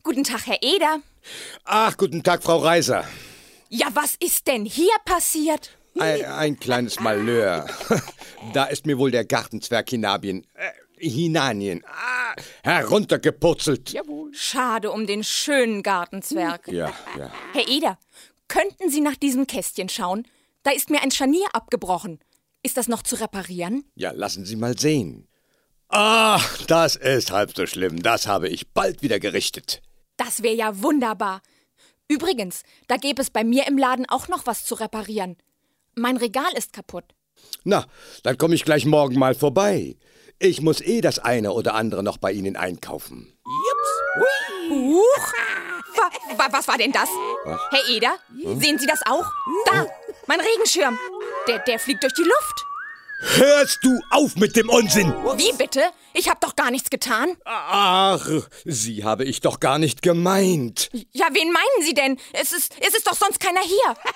Guten Tag, Herr Eder. Ach, guten Tag, Frau Reiser. Ja, was ist denn hier passiert? Ein kleines Malheur. Da ist mir wohl der Gartenzwerg Hinanien heruntergepurzelt. Jawohl. Schade um den schönen Gartenzwerg. Ja. Herr Eder, könnten Sie nach diesem Kästchen schauen? Da ist mir ein Scharnier abgebrochen. Ist das noch zu reparieren? Ja, lassen Sie mal sehen. Ach, das ist halb so schlimm. Das habe ich bald wieder gerichtet. Das wäre ja wunderbar. Übrigens, da gäbe es bei mir im Laden auch noch was zu reparieren. Mein Regal ist kaputt. Na, dann komme ich gleich morgen mal vorbei. Ich muss das eine oder andere noch bei Ihnen einkaufen. Jups. Huch! Was war denn das? Was? Herr Eder, sehen Sie das auch? Da, mein Regenschirm. Der fliegt durch die Luft. Hörst du auf mit dem Unsinn? Wie bitte? Ich habe doch gar nichts getan. Ach, Sie habe ich doch gar nicht gemeint. Ja, wen meinen Sie denn? Es ist doch sonst keiner hier.